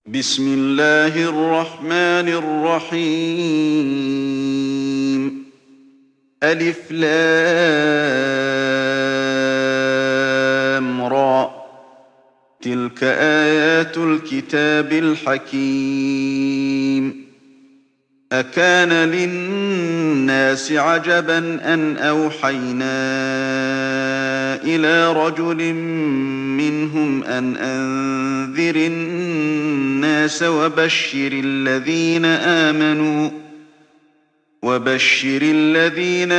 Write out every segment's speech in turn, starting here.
بسم الله الرحمن الرحيم. ألف لام را. تلك آيات الكتاب الحكيم. أكان للناس عجبا أن أوحينا إلى رجل منهم أن أنذر الناس وبشر الذين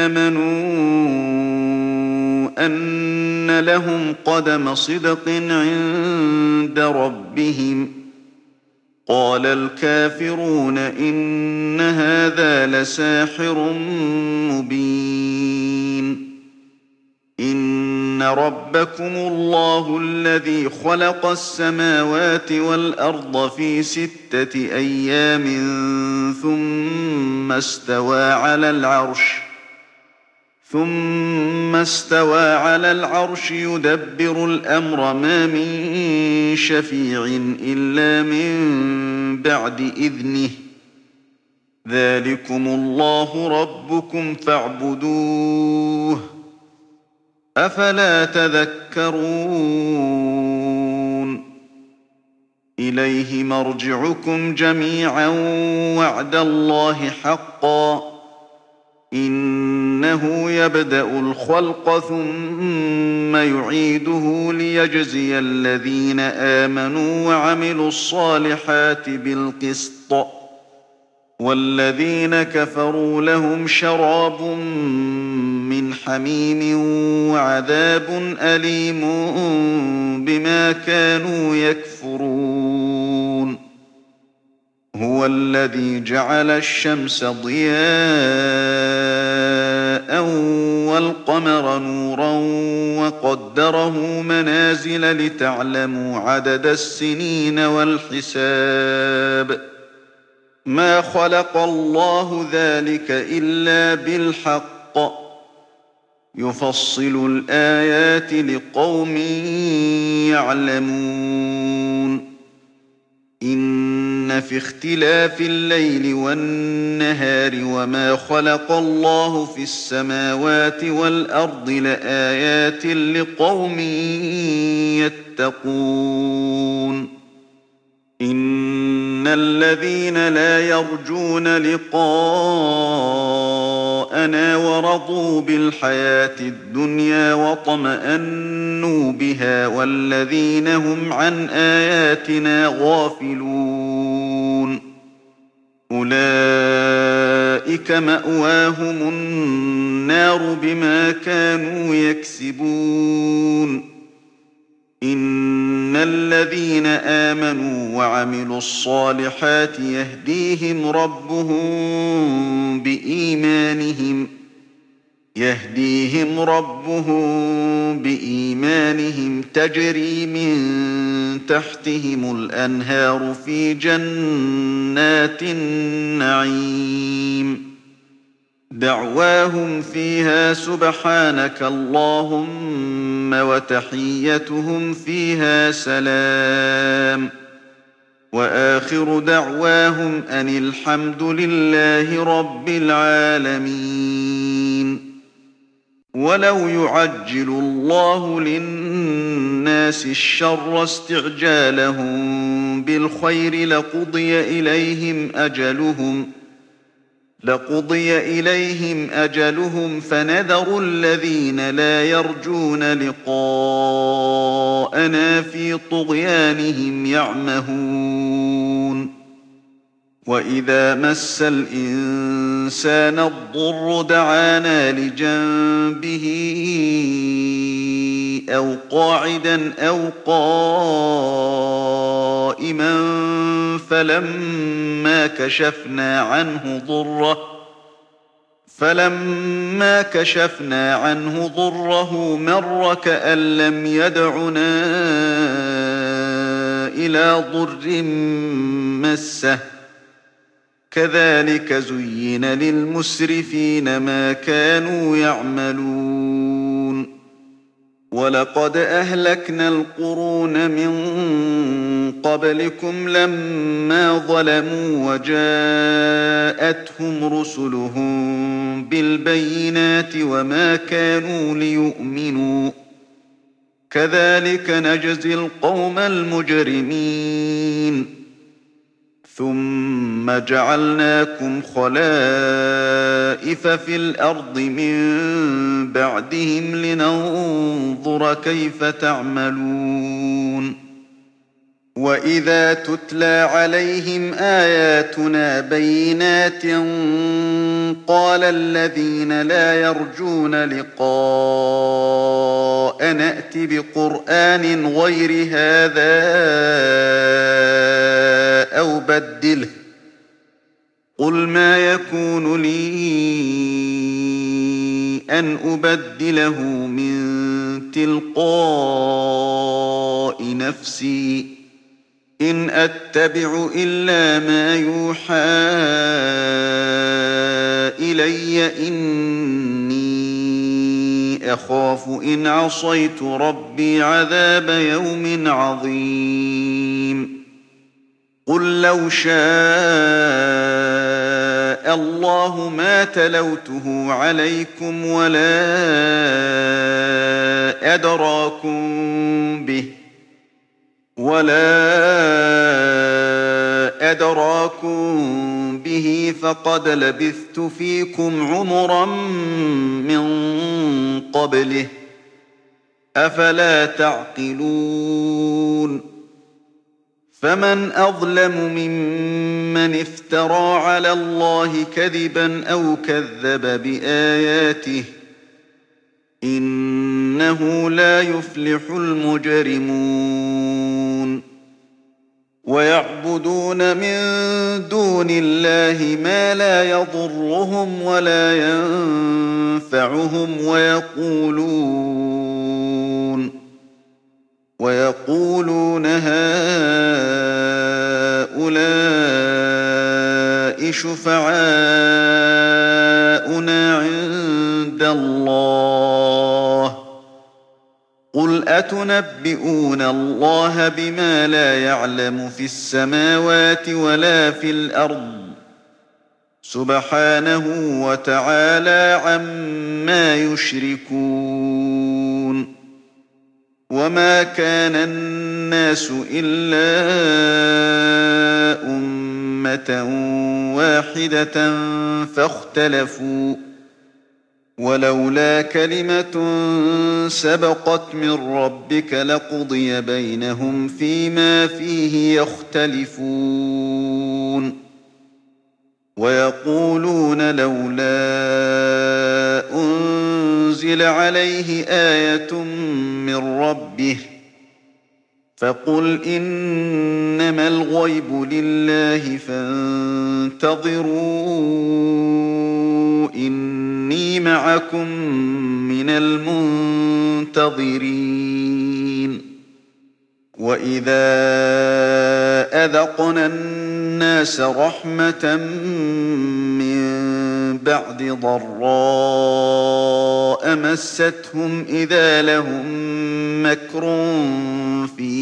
آمنوا أن لهم قدم صدق عند ربهم. قال الكافرون إن هذا لساحر مبين. إن ربكم الله الذي خلق السماوات والأرض في 6 أيام ثم استوى على العرش يدبر الأمر ما من شفيع إلا من بعد إذنه. ذلكم الله ربكم فاعبدوه أفلا تذكرون. إليه مرجعكم جميعا وعد الله حقا. إنه يبدأ الخلق ثم يعيده ليجزي الذين آمنوا وعملوا الصالحات بالقسط، والذين كفروا لهم شراب من حميم وعذاب أليم بما كانوا يكفرون. هو الذي جعل الشمس ضياء والقمر نورا وقدره منازل لتعلموا عدد السنين والحساب. ما خلق الله ذلك إلا بالحق يفصل الآيات لقوم يعلمون. إن في اختلاف الليل والنهار وما خلق الله في السماوات والأرض لآيات لقوم يتقون. إن الذين لا يرجون لقاءنا ورضوا بالحياة الدنيا واطمأنوا بها والذين هم عن آياتنا غافلون أولئك مأواهم النار بما كانوا يكسبون. إن الذين آمنوا وعملوا الصالحات يهديهم ربهم بإيمانهم تجري من تحتهم الأنهار في جنات النعيم. دعواهم فيها سبحانك اللهم وتحيتهم فيها سلام. وآخر دعواهم أن الحمد لله رب العالمين. ولو يعجل الله للناس الشر استعجالهم بالخير لقضي إليهم أجلهم فنذر الذين لا يرجون لقاءنا في طغيانهم يعمهون. وإذا مس الإنسان الضر دعانا لجنبه أو قاعدا أو قائما فلما كشفنا عنه ضره مر كأن لم يدعنا إلى ضر مسه. كذلك زين للمسرفين ما كانوا يعملون. وَلَقَدْ أَهْلَكْنَا الْقُرُونَ مِن قَبْلِكُمْ لَمَّا ظَلَمُوا وَجَاءَتْهُمْ رُسُلُهُم بِالْبَيِّنَاتِ وَمَا كَانُوا لِيُؤْمِنُوا ۚ كَذَٰلِكَ نَجْزِي الْقَوْمَ الْمُجْرِمِينَ ثُمَّ جَعَلْنَاكُمْ خَلَائِفَ فِي الْأَرْضِ مِن بَعْدِهِمْ لِنَنظُرَ كَيْفَ تَعْمَلُونَ وَإِذَا تُتْلَىٰ عَلَيْهِمْ آيَاتُنَا بَيِّنَاتٍ قَالَ الَّذِينَ لَا يَرْجُونَ لِقَاءَنَا ائْتِ بِقُرْآنٍ غَيْرِ هَٰذَا أَوْ بَدِّلْهُ ۚ قُلْ مَا يَكُونُ لِي أَنْ أُبَدِّلَهُ مِن تِلْقَاءِ نَفْسِي ۖ إِنْ أَتَّبِعُ إِلَّا مَا يُوحَىٰ إِلَيَّ ۖ إِنِّي أَخَافُ إِنْ عَصَيْتُ رَبِّي عَذَابَ يَوْمٍ عَظِيمٍ قُل لَّوْ شَاءَ اللَّهُ مَا تَلَوْتُهُ عَلَيْكُمْ وَلَا أَدْرَاكُم بِهِ فَقَدْ لَبِثْتُ فِيكُمْ عُمُرًا مِّن قَبْلِهِ ۚ أَفَلَا تَعْقِلُونَ فَمَنْ أَظْلَمُ مِمَّنِ افْتَرَىٰ عَلَى اللَّهِ كَذِبًا أَوْ كَذَّبَ بِآيَاتِهِ ۚ إِنَّهُ لَا يُفْلِحُ الْمُجْرِمُونَ وَيَعْبُدُونَ مِن دُونِ اللَّهِ مَا لَا يَضُرُّهُمْ وَلَا يَنفَعُهُمْ وَيَقُولُونَ هَٰؤُلَاءِ شُفَعَاؤُنَا عِندَ اللَّهِ ۚ قُلْ أَتُنَبِّئُونَ اللَّهَ بِمَا لَا يَعْلَمُ فِي السَّمَاوَاتِ وَلَا فِي الْأَرْضِ ۚ سُبْحَانَهُ وَتَعَالَىٰ عَمَّا يُشْرِكُونَ وَمَا كَانَ النَّاسُ إِلَّا أُمَّةً وَاحِدَةً فَاخْتَلَفُوا ۚ وَلَوْلَا كَلِمَةٌ سَبَقَتْ مِن رَّبِّكَ لَقُضِيَ بَيْنَهُمْ فِيمَا فِيهِ يَخْتَلِفُونَ وَيَقُولُونَ لَوْلَا أُنزِلَ عَلَيْهِ آيَةٌ مِّن رَّبِّهِ ۖ فَقُلْ إِنَّمَا الْغَيْبُ لِلَّهِ فَانتَظِرُوا إِنِّي مَعَكُم مِّنَ الْمُنتَظِرِينَ وَإِذَا أَذَقْنَا النَّاسَ رَحْمَةً مِّن بَعْدِ ضَرَّاءَ مَسَّتْهُمْ إِذَا لَهُم مَّكْرٌ فِي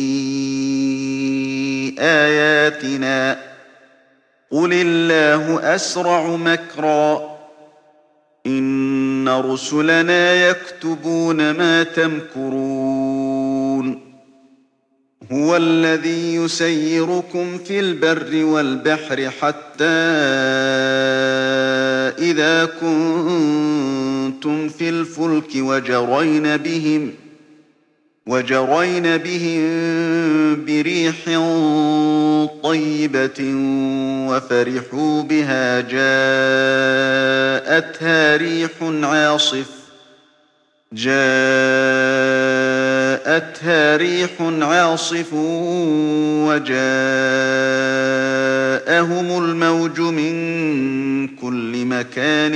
آيَاتِنَا ۚ قُلِ اللَّهُ أَسْرَعُ مَكْرًا ۚ إِنَّ رُسُلَنَا يَكْتُبُونَ مَا تَمْكُرُونَ هُوَ الَّذِي يُسَيِّرُكُمْ فِي الْبَرِّ وَالْبَحْرِ حَتَّىٰ إِذَا كُنتُمْ فِي الْفُلْكِ وَجَرَيْنَ بِهِم بِرِيحٍ طَيِّبَةٍ وَفَرِحُوا بِهَا جَاءَتْهَا رِيحٌ عَاصِفٌ وَجَاءَهُمُ الْمَوْجُ مِن كُلِّ مَكَانٍ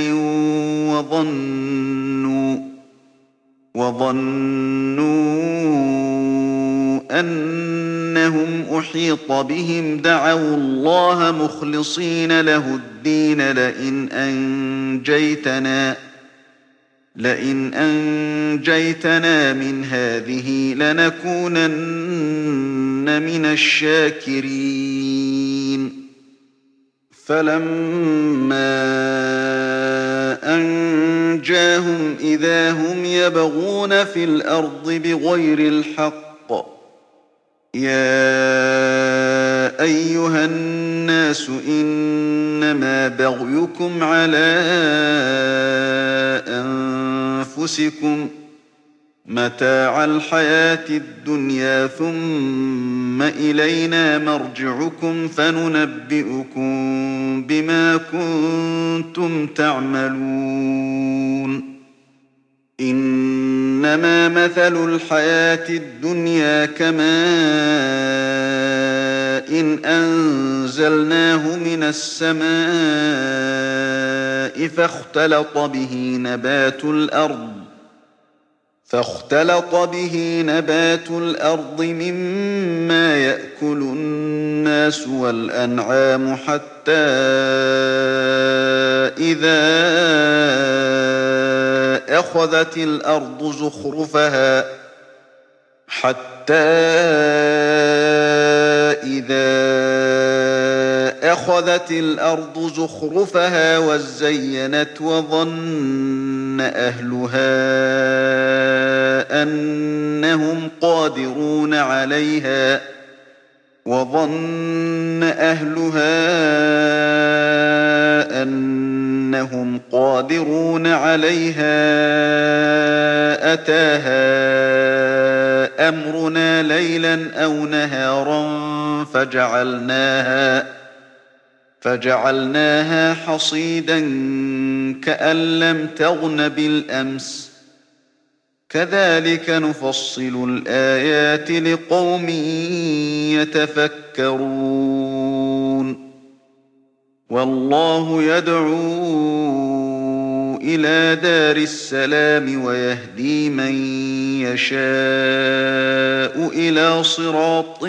وَظَنُّوا أَنَّهُمْ أُحِيطَ بِهِمْ دَعَوُا اللَّهَ مُخْلِصِينَ لَهُ الدِّينَ لئن أنجيتنا من هذه لنكونن من الشاكرين فلما أنجاهم إذا هم يبغون في الأرض بغير الحق يا أيها الناس إنما بغيكم على أنفسكم متاع الحياة الدنيا ثم إلينا مرجعكم فننبئكم بما كنتم تعملون إنما مثل الحياة الدنيا كماء أنزلناه من السماء فاختلط به نبات الأرض مما يأكل الناس والأنعام حتى إذا أخذت الأرض زخرفها وزينت وظن أهلها أنهم قادرون عليها أتاها أمرنا ليلا أو نهارا فجعلناها حصيدا كأن لم تغن بالأمس كذلك نفصل الآيات لقوم يتفكرون والله يدعو إلى دار السلام ويهدي من يشاء إلى صراط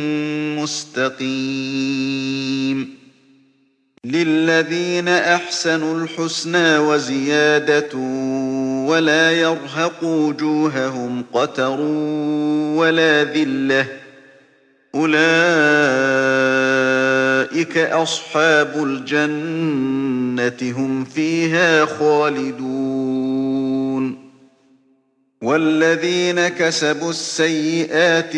مستقيم للذين أحسنوا الحسنى وزيادة ولا يرهق وجوههم قتر ولا ذلة أولئك أصحاب الجنة هم فيها خالدون والذين كسبوا السيئات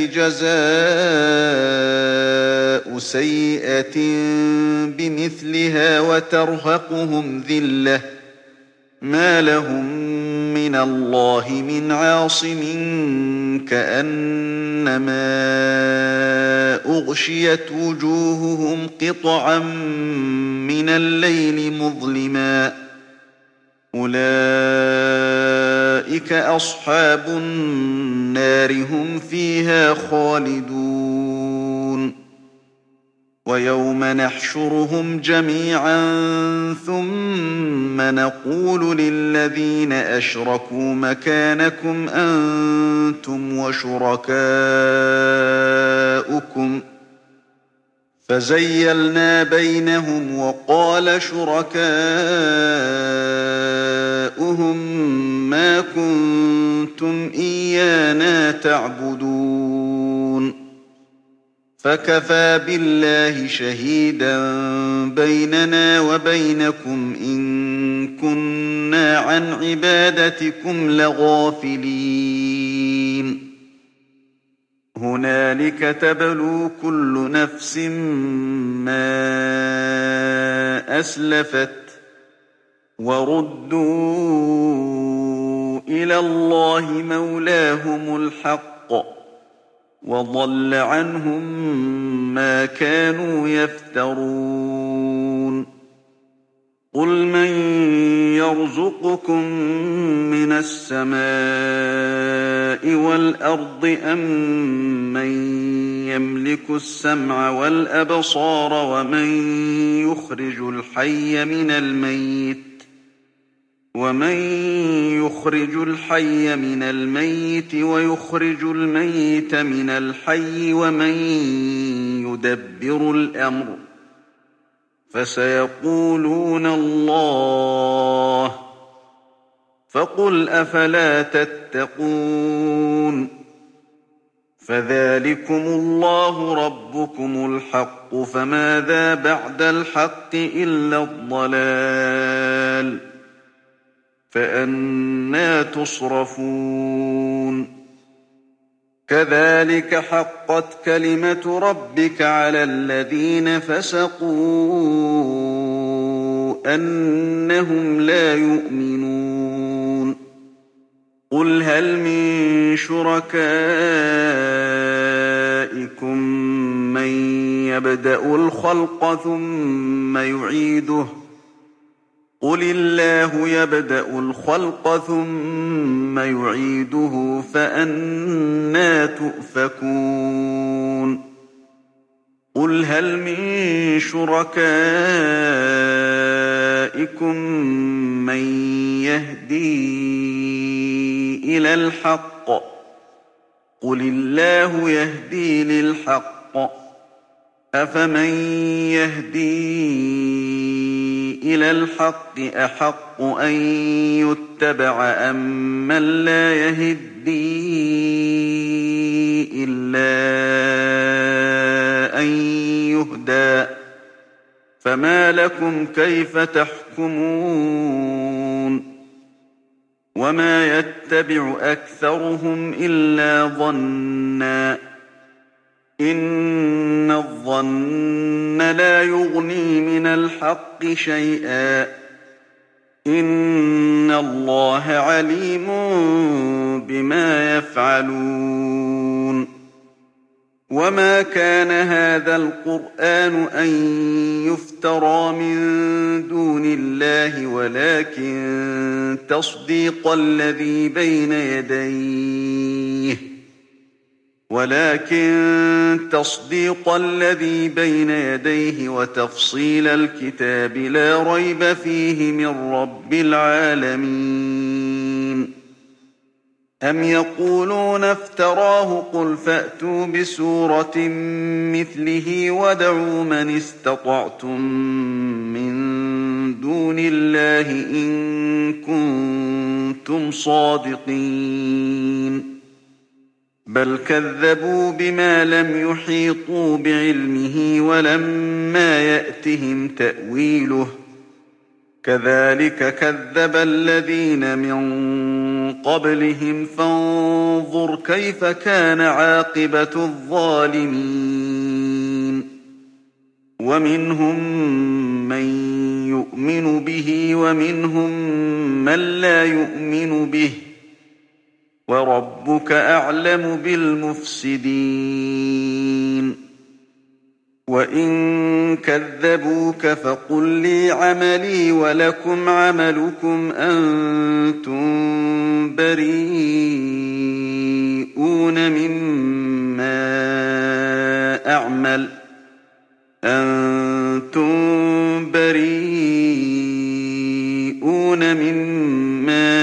جزاء سيئة بمثلها وترهقهم ذلة ما لهم من الله من عاصم كأنما أغشيت وجوههم قطعا من الليل مظلما أولئك أصحاب النار هم فيها خالدون ويوم نحشرهم جميعا ثم نقول للذين أشركوا مكانكم أنتم وشركاؤكم فزيلنا بينهم وقال شركاؤهم ما كنتم إيانا تعبدون فكفى بالله شهيدا بيننا وبينكم إن كنا عن عبادتكم لغافلين هنالك تبلو كل نفس ما أسلفت وردوا إلى الله مولاهم الحق وضل عنهم ما كانوا يفترون قل من يرزقكم من السماء والأرض أم من يملك السمع والأبصار ومن يخرج الحي من الميت ويخرج الميت من الحي ومن يدبر الأمر فسيقولون الله فقل أفلا تتقون فذلكم الله ربكم الحق فماذا بعد الحق إلا الضلال فأنى تصرفون كذلك حقت كلمة ربك على الذين فسقوا أنهم لا يؤمنون قل هل من شركائكم من يبدأ الخلق ثم يعيده قل الله يبدأ الخلق ثم يعيده فأنى تؤفكون قل هل من شركائكم من يهدي إلى الحق قل الله يهدي للحق أفمن يهدي إلى الحق أحق أن يتبع أم من لا يهدي إلا أن يهدى فما لكم كيف تحكمون وما يتبع أكثرهم إلا ظنا إن الظن لا يغني من الحق شيئا إن الله عليم بما يفعلون وما كان هذا القرآن أن يفترى من دون الله ولكن تصديق الذي بين يديه وتفصيل الكتاب لا ريب فيه من رب العالمين أم يقولون افتراه قل فأتوا بسورة مثله وادعوا من استطعتم من دون الله إن كنتم صادقين بل كذبوا بما لم يحيطوا بعلمه ولما يأتهم تأويله كذلك كذب الذين من قبلهم فانظر كيف كان عاقبة الظالمين ومنهم من يؤمن به ومنهم من لا يؤمن به وربك أعلم بالمفسدين وإن كذبوك فقل لي عملي ولكم عملكم أنتم بريئون مما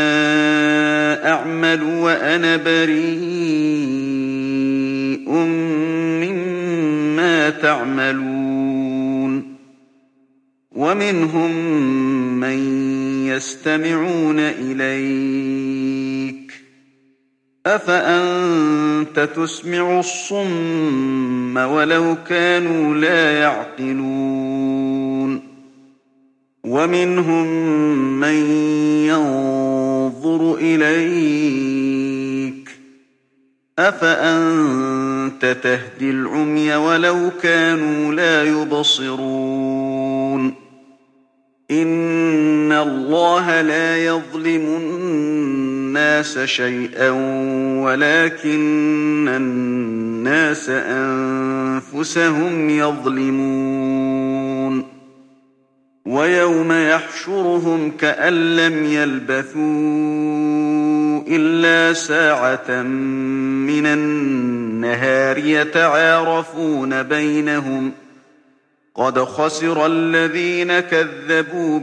أعمل وأنا بريء مما تعملون ومنهم من يستمعون إليك أفأنت تسمع الصم ولو كانوا لا يعقلون ومنهم من ينظر إليك أفأنت تهدي العمي ولو كانوا لا يبصرون إن الله لا يظلم الناس شيئا ولكن الناس أنفسهم يظلمون ويوم يحشرهم كأن لم يلبثوا إلا ساعة من النهار يتعارفون بينهم قد خسر الذين كذبوا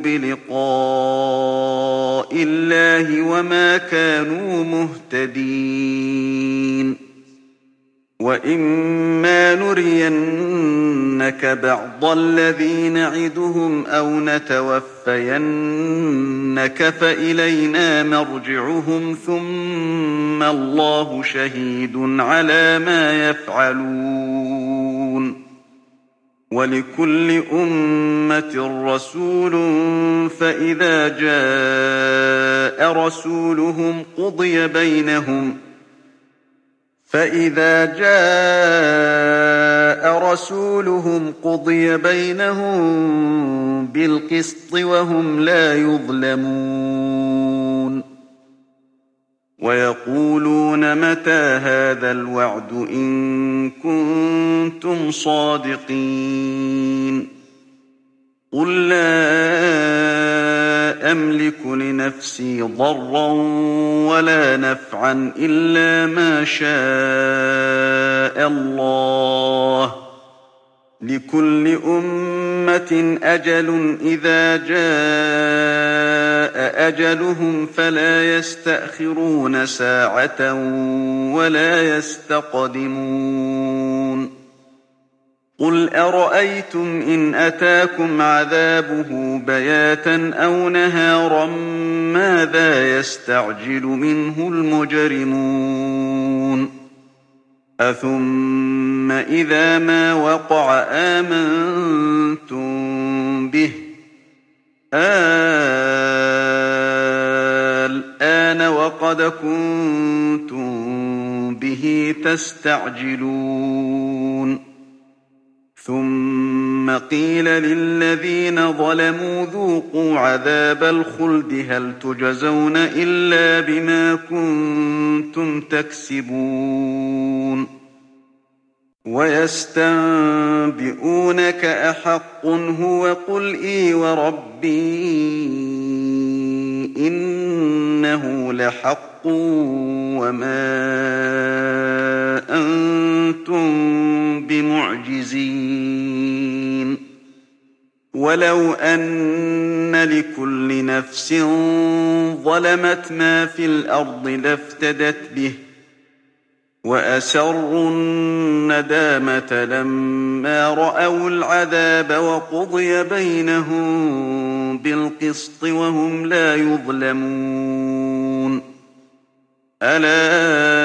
بلقاء الله وما كانوا مهتدين وَإِمَّا نُرِيَنَّكَ بَعْضَ الَّذِي نَعِدُهُمْ أَوْ نَتَوَفَّيَنَّكَ فَإِلَيْنَا مَرْجِعُهُمْ ثُمَّ اللَّهُ شَهِيدٌ عَلَىٰ مَا يَفْعَلُونَ وَلِكُلِّ أُمَّةٍ رَّسُولٌ فَإِذَا جَاءَ رَسُولُهُمْ قُضِيَ بَيْنَهُم بِالْقِسْطِ وَهُمْ لَا يُظْلَمُونَ وَيَقُولُونَ مَتَىٰ هَٰذَا الْوَعْدُ إِن كُنتُمْ صَادِقِينَ قُل لَّا أَمْلِكُ لِنَفْسِي ضَرًّا وَلَا نَفْعًا إِلَّا مَا شَاءَ اللَّهُ ۗ لِكُلِّ أُمَّةٍ أَجَلٌ ۖ إِذَا جَاءَ أَجَلُهُمْ فَلَا يَسْتَأْخِرُونَ سَاعَةً وَلَا يَسْتَقْدِمُونَ قُلْ أَرَأَيْتُمْ إِنْ أَتَاكُمْ عَذَابُهُ بَيَاتًا أَوْ نَهَارًا مَاذَا يَسْتَعْجِلُ مِنْهُ الْمُجْرِمُونَ أَثُمَّ إِذَا مَا وَقَعَ آمَنتُم بِهِ الْآنَ وَقَدْ كُنتُم بِهِ تَسْتَعْجِلُونَ ثُمَّ قِيلَ لِلَّذِينَ ظَلَمُوا ذُوقُوا عَذَابَ الْخُلْدِ هَلْ تُجْزَوْنَ إِلَّا بِمَا كُنتُمْ تَكْسِبُونَ وَيَسْتَنبِئُونَكَ أَحَقٌّ هُوَ قُلْ إِي وَرَبِّي إِنَّهُ لَحَقٌّ وَمَا أَنتُم بِمُعْجِزِينَ وَلَوْ أَنَّ لِكُلِّ نَفْسٍ ظَلَمَتْ مَا فِي الْأَرْضِ لَافْتَدَتْ بِهِ وَأَسَرُّوا النَّدَامَةَ لَمَّا رَأَوُا الْعَذَابَ وَقُضِيَ بَيْنَهُم بِالْقِسْطِ وَهُمْ لَا يُظْلَمُونَ أَلَا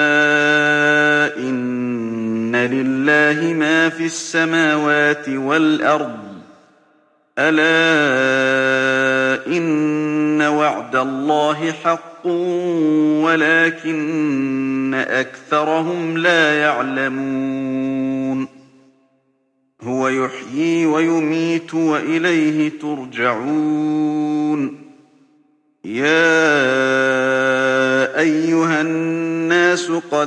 إِنَّ لِلَّهِ مَا فِي السَّمَاوَاتِ وَالْأَرْضِ أَلَا إِنَّ وَعْدَ اللَّهِ حَقٌّ وَلَٰكِنَّ أَكْثَرَهُمْ لَا يَعْلَمُونَ هُوَ يُحْيِي وَيُمِيتُ وَإِلَيْهِ تُرْجَعُونَ يَا أَيُّهَا النَّاسُ قَدْ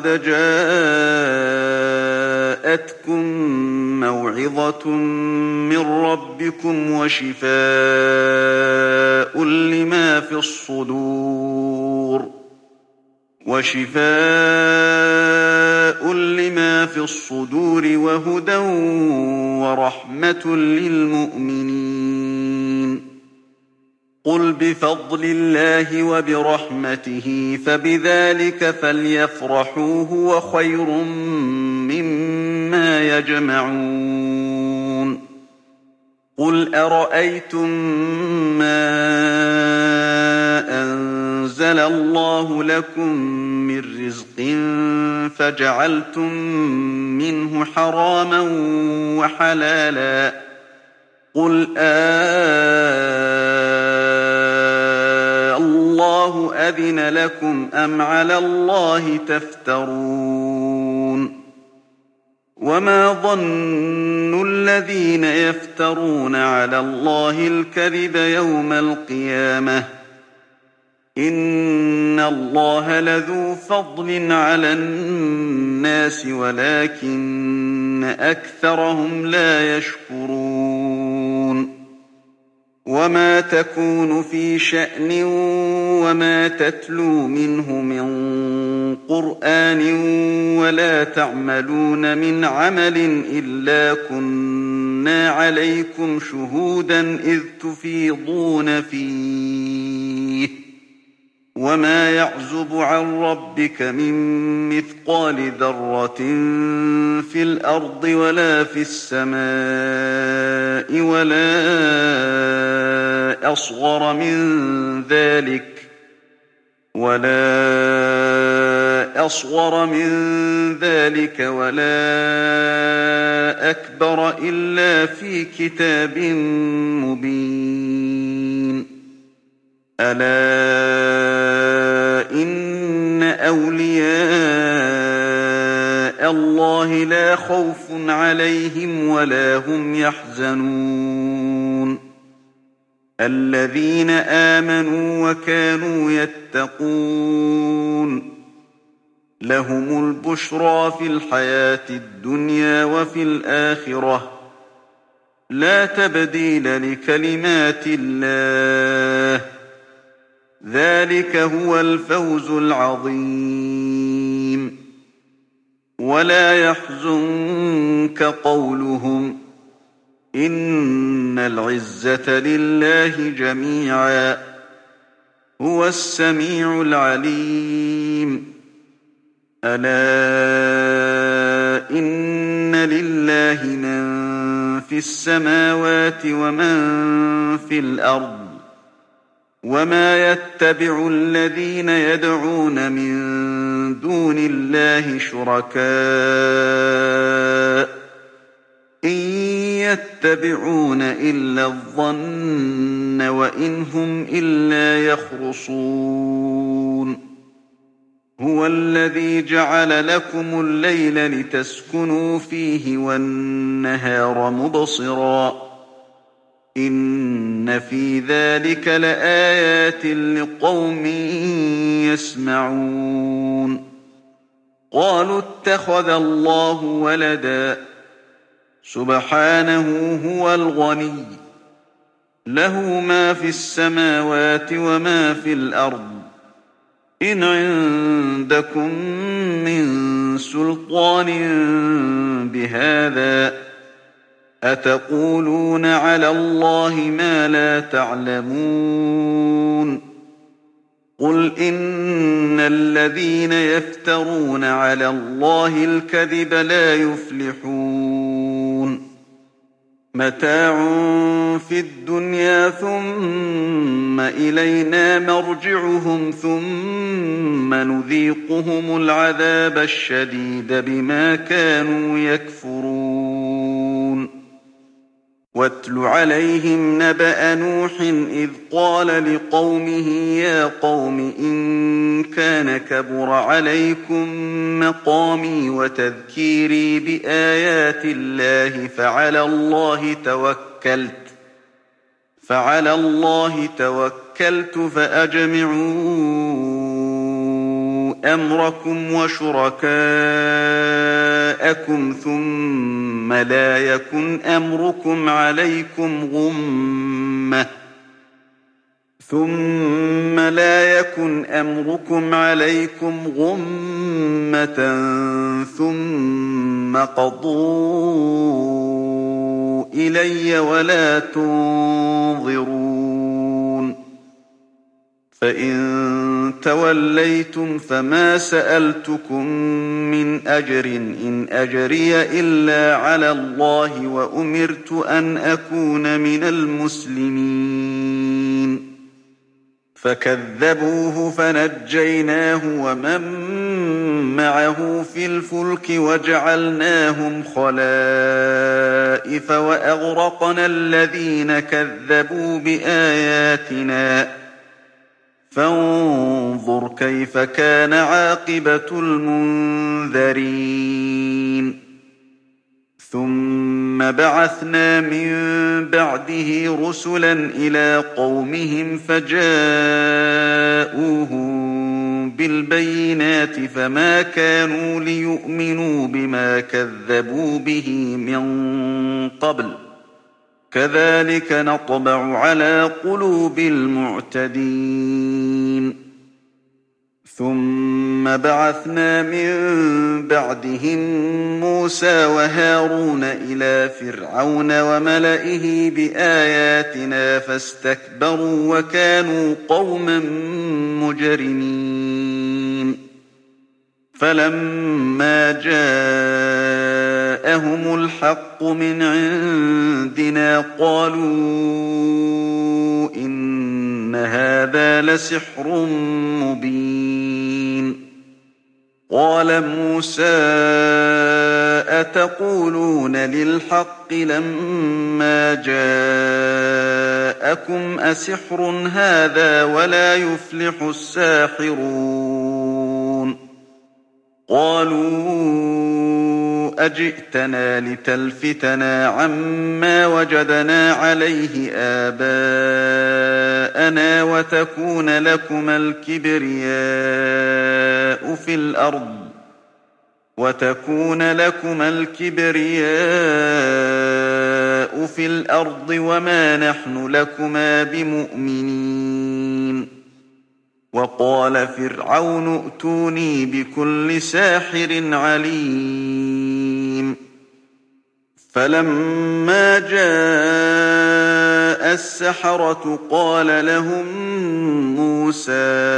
جَاءَتْكُم مَّوْعِظَةٌ مِّن رَّبِّكُمْ وَشِفَاءٌ لِّمَا فِي الصُّدُورِ وَهُدًى وَرَحْمَةٌ لِّلْمُؤْمِنِينَ قُلْ بِفَضْلِ اللَّهِ وَبِرَحْمَتِهِ فَبِذَٰلِكَ فَلْيَفْرَحُوا هُوَ خَيْرٌ مِّمَّا يَجْمَعُونَ قُلْ أَرَأَيْتُم مَّا أَنزَلَ اللَّهُ لَكُم مِّن رِّزْقٍ فَجَعَلْتُم مِّنْهُ حَرَامًا وَحَلَالًا قُلْ اللَّهُ أَذِنَ لَكُمْ أَمْ عَلَى اللَّهِ تَفْتَرُونَ وَمَا ظَنُّ الَّذِينَ يَفْتَرُونَ عَلَى اللَّهِ الْكَذِبَ يَوْمَ الْقِيَامَةِ ۗ إِنَّ اللَّهَ لَذُو فَضْلٍ عَلَى النَّاسِ وَلَٰكِنَّ أَكْثَرَهُمْ لَا يَشْكُرُونَ وَمَا تَكُونُ فِي شَأْنٍ وَمَا تَتْلُو مِنْهُ مِن قُرْآنٍ وَلَا تَعْمَلُونَ مِنْ عَمَلٍ إِلَّا كُنَّا عَلَيْكُمْ شُهُودًا إِذْ تُفِيضُونَ فِيهِ وما يعزب عن ربك من مثقال ذرة في الأرض ولا في السماء ولا أصغر من ذلك ولا أكبر إلا في كتاب مبين ألا إن أولياء الله لا خوف عليهم ولا هم يحزنون الذين آمنوا وكانوا يتقون لهم البشرى في الحياة الدنيا وفي الآخرة لا تبديل لكلمات الله ذلك هو الفوز العظيم ولا يحزنك قولهم إن العزة لله جميعا هو السميع العليم ألا إن لله من في السماوات ومن في الأرض وما يتبع الذين يدعون من دون الله شركاء إن يتبعون إلا الظن وإن هم إلا يخرصون هو الذي جعل لكم الليل لتسكنوا فيه والنهار مبصرا إن في ذلك لآيات لقوم يسمعون قالوا اتخذ الله ولدا سبحانه هو الغني له ما في السماوات وما في الأرض إن عندكم من سلطان بهذا أتقولون على الله ما لا تعلمون قل إن الذين يفترون على الله الكذب لا يفلحون متاع في الدنيا ثم إلينا مرجعهم ثم نذيقهم العذاب الشديد بما كانوا يكفرون واتل عليهم نبأ نوح إذ قال لقومه يا قوم إن كان كبر عليكم مقامي وتذكيري بآيات الله فعلى الله توكلت فأجمعوا أمركم وشركاءكم ثم لا يكن أمركم عليكم غمة ثم قضوا إلي ولا تنظرون فإن توليتم فما سألتكم من أجر إن أجري إلا على الله وأمرت أن أكون من المسلمين فكذبوه فنجيناه ومن معه في الفلك وجعلناهم خلائف وأغرقنا الذين كذبوا بآياتنا فانظر كيف كان عاقبة المنذرين ثم بعثنا من بعده رسلا إلى قومهم فجاءوهم بالبينات فما كانوا ليؤمنوا بما كذبوا به من قبل كذلك نطبع على قلوب المعتدين ثم بعثنا من بعدهم موسى وهارون إلى فرعون وملئه بآياتنا فاستكبروا وكانوا قوما مجرمين فلما جاءهم الحق من عندنا قالوا إن هذا لسحر مبين قال موسى أتقولون للحق لما جاءكم أسحر هذا ولا يفلح الساحرون قالوا أجئتنا لتلفتنا عما وجدنا عليه آباءنا وتكون لكما الكبرياء في الأرض وما نحن لكما بمؤمنين وقال فرعون ائتوني بكل ساحر عليم فلما جاء السحرة قال لهم موسى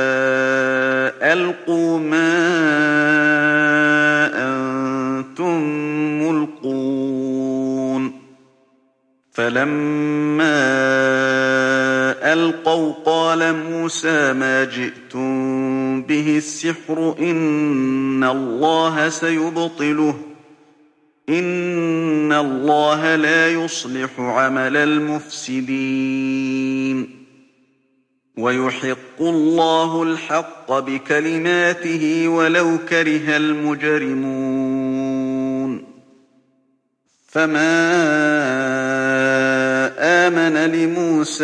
ألقوا ما أنتم ملقون فلما ألقوا قال موسى ما جئتم به السحر إن الله سيبطله إن الله لا يصلح عمل المفسدين ويحق الله الحق بكلماته ولو كره المجرمون فما آمن لموسى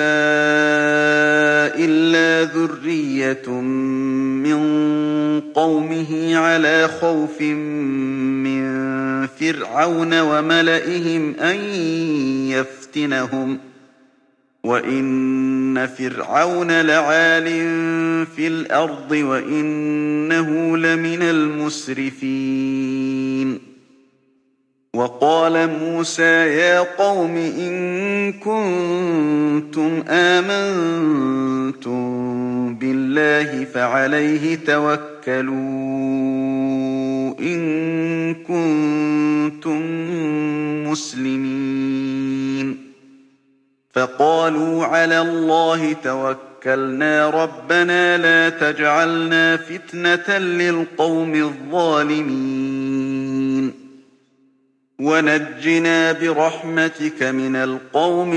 إلا ذرية من قومه على خوف من فرعون وملئهم أن يفتنهم وإن فرعون لعال في الأرض وإنه لمن المسرفين وقال موسى يا قوم إن كنتم آمنتم بالله فعليه توكلوا إن كنتم مسلمين فقالوا على الله توكلنا ربنا لا تجعلنا فتنة للقوم الظالمين ونجنا برحمتك من القوم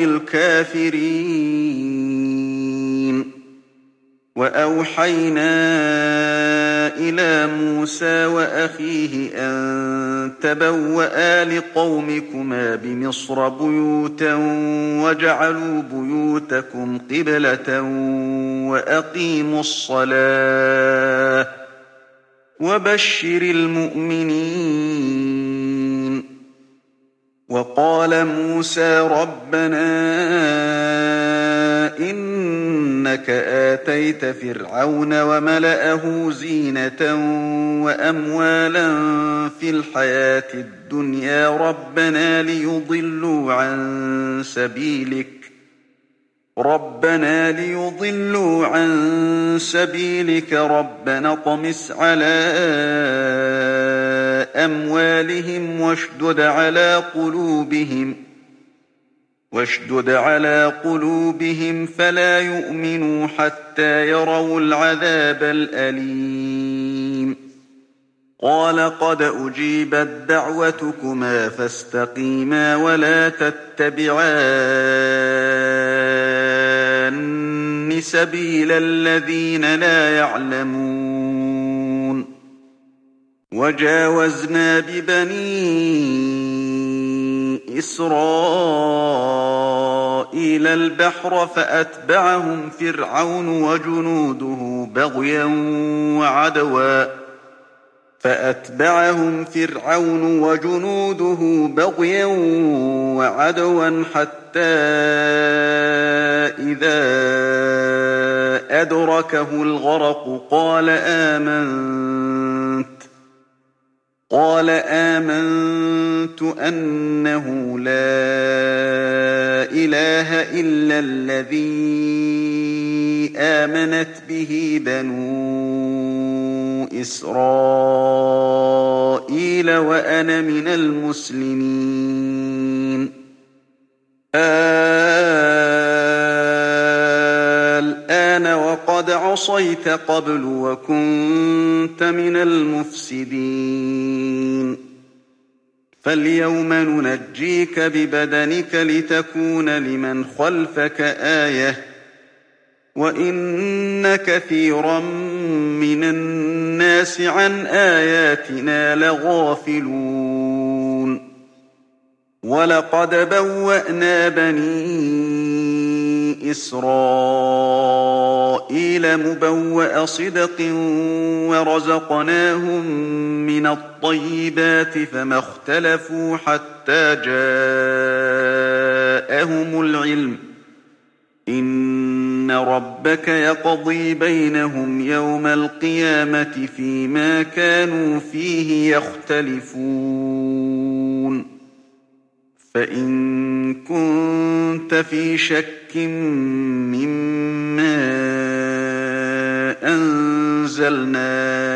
الكافرين وأوحينا إلى موسى وأخيه أن تبوأ لقومكما بمصر بيوتا واجعلوا بيوتكم قبلة وأقيموا الصلاة وبشر المؤمنين وقال موسى ربنا إنك آتيت فرعون وملأه زينة وأموالا في الحياة الدنيا ربنا ليضلوا عن سبيلك ربنا اطمس على أموالهم واشدد على قلوبهم فلا يؤمنوا حتى يروا العذاب الأليم قال قد أجيبت دعوتكما فاستقيما ولا تتبعان سبيل الذين لا يعلمون وجاوزنا ببني إسرائيل البحر فأتبعهم فرعون وجنوده بغيا وعدوا حتى إذا أدركه الغرق قال آمنت أنه لا إله إلا الذي آمنت به بنو إسرائيل وأنا من المسلمين. الآن وقد عصيت قبل وكنت من المفسدين. فاليوم ننجيك ببدنك لتكون لمن خلفك آية وإن كثيرا من الناس عن آياتنا لغافلون. ولقد بوأنا بني إسرائيل مبوأ صدق ورزقناهم من الطيبات فما اختلفوا حتى جاءهم العلم. إن ربك يقضي بينهم يوم القيامة فيما كانوا فيه يختلفون. فإن كنت في شك مما أنزلنا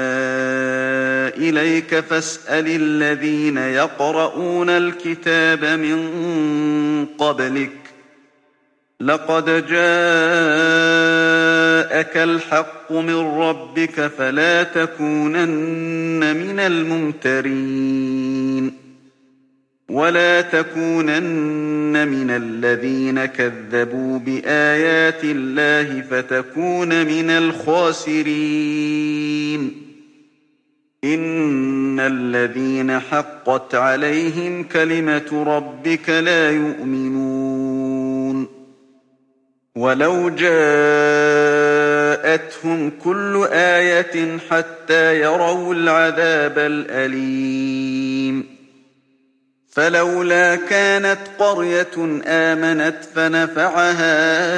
إليك فاسأل الذين يقرؤون الكتاب من قبلك لقد جاءك الحق من ربك فلا تكونن من الممترين ولا تكونن من الذين كذبوا بآيات الله فتكون من الخاسرين. إن الذين حقت عليهم كلمة ربك لا يؤمنون. ولو جاءتهم كل آية حتى يروا العذاب الأليم فلولا كانت قرية آمنت فنفعها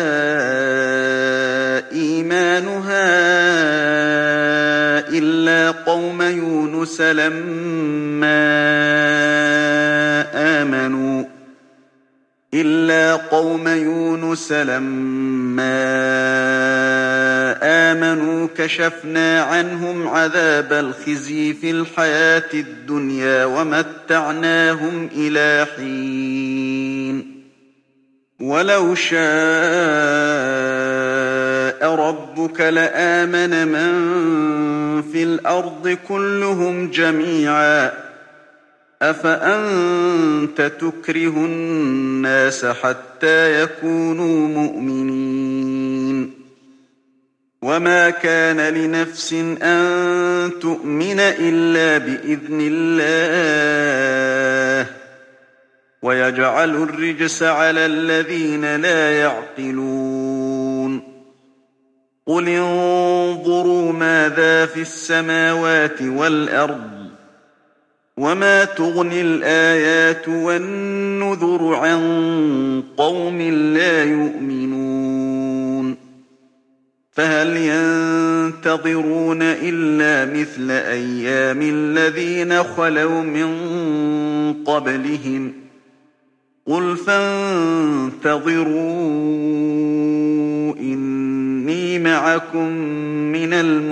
إيمانها إلا قوم يونس لما آمنوا كشفنا عنهم عذاب الخزي في الحياة الدنيا ومتعناهم إلى حين. ولو شاء ربك لآمن من في الأرض كلهم جميعا أفأنت تكره الناس حتى يكونوا مؤمنين. وما كان لنفس أن تؤمن إلا بإذن الله ويجعل الرجس على الذين لا يعقلون. قل انظروا ماذا في السماوات والأرض وما تغني الآيات والنذر عن قوم لا يؤمنون. فهل ينتظرون إلا مثل أيام الذين خلوا من قبلهم قل فانتظروا إني معكم من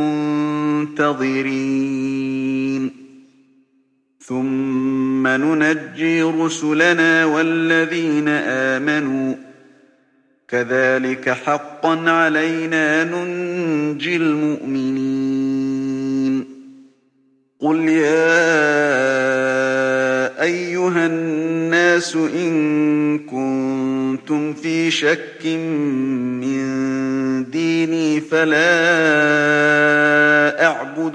المنتظرين. ثم ننجي رسلنا والذين آمنوا كذلك حقا علينا ننجي المؤمنين. قل يا أيها الناس إن كنتم في شك من ديني فلا أعبد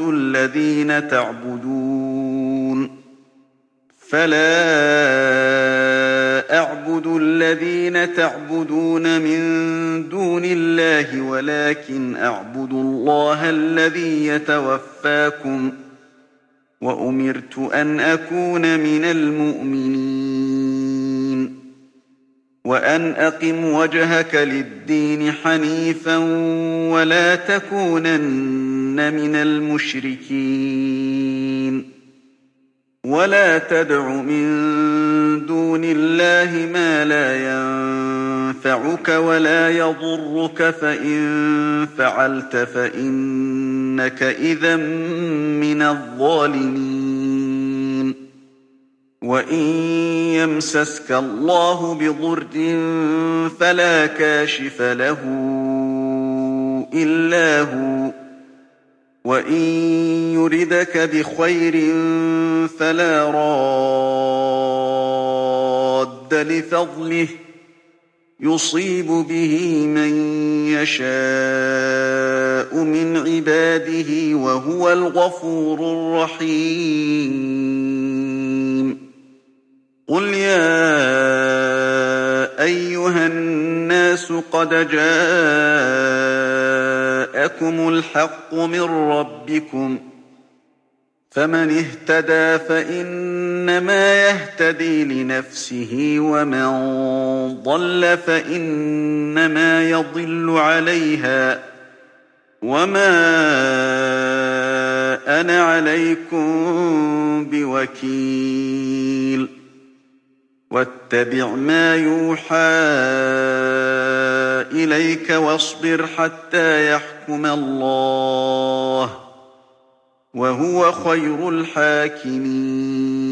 الذين تعبدون من دون الله ولكن أعبد الله الذي يتوفاكم وأمرت أن أكون من المؤمنين. وأن أقم وجهك للدين حنيفا ولا تكونن من المشركين ولا تدع من دون الله ما لا ينفعك ولا يضرك فإن فعلت فإنك إذا من الظالمين وإن يمسسك الله بضر فلا كاشف له إلا هو وإن يردك بخير فلا راد لفضله يصيب به من يشاء من عباده وهو الغفور الرحيم قل يا أيها الناس قد جاءكم الحق من ربكم فمن اهتدى فإنما يهتدي لنفسه ومن ضل فإنما يضل عليها وما أنا عليكم بوكيل واتبع ما يوحى إليك واصبر حتى يحكم الله وهو خير الحاكمين